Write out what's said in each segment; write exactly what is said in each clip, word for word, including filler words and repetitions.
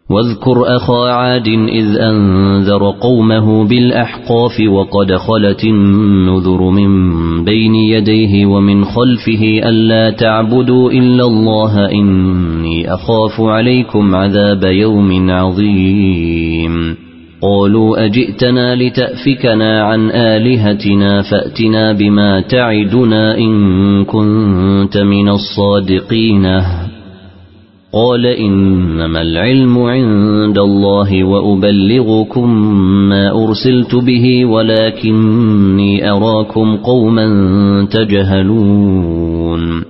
واذكر أخا عاد إذ أنذر قومه بالأحقاف وقد خلت النذر من بين يديه ومن خلفه ألا تعبدوا إلا الله إني أخاف عليكم عذاب يوم عظيم قالوا أجئتنا لتأفكنا عن آلهتنا فأتنا بما تعدنا إن كنت من الصادقين قال إنما العلم عند الله وأبلغكم ما أرسلت به ولكني أراكم قوما تجهلون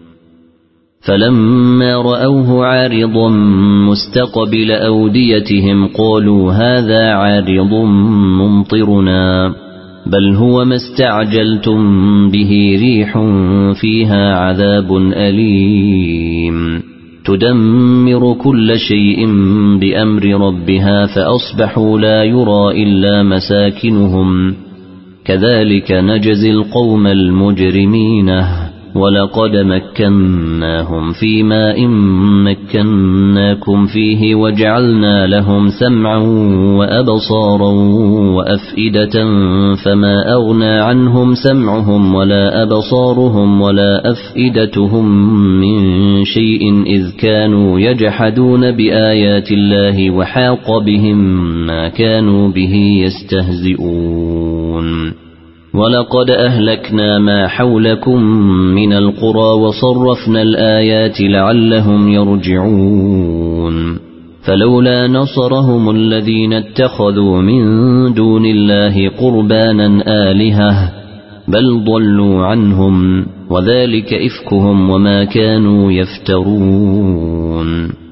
فلما رأوه عارضا مستقبل أوديتهم قالوا هذا عارض ممطرنا بل هو ما استعجلتم به ريح فيها عذاب أليم تدمر كل شيء بأمر ربها فأصبحوا لا يرى إلا مساكنهم كذلك نجزي القوم المجرمين ولقد مكناهم في ماء مكناكم فيه وجعلنا لهم سمعا وأبصارا وأفئدة فما أغنى عنهم سمعهم ولا أبصارهم ولا أفئدتهم من شيء إذ كانوا يجحدون بآيات الله وحاق بهم ما كانوا به يستهزئون ولقد أهلكنا ما حولكم من القرى وصرفنا الآيات لعلهم يرجعون فلولا نصرهم الذين اتخذوا من دون الله قربانا آلهة بل ضلوا عنهم وذلك إفكهم وما كانوا يفترون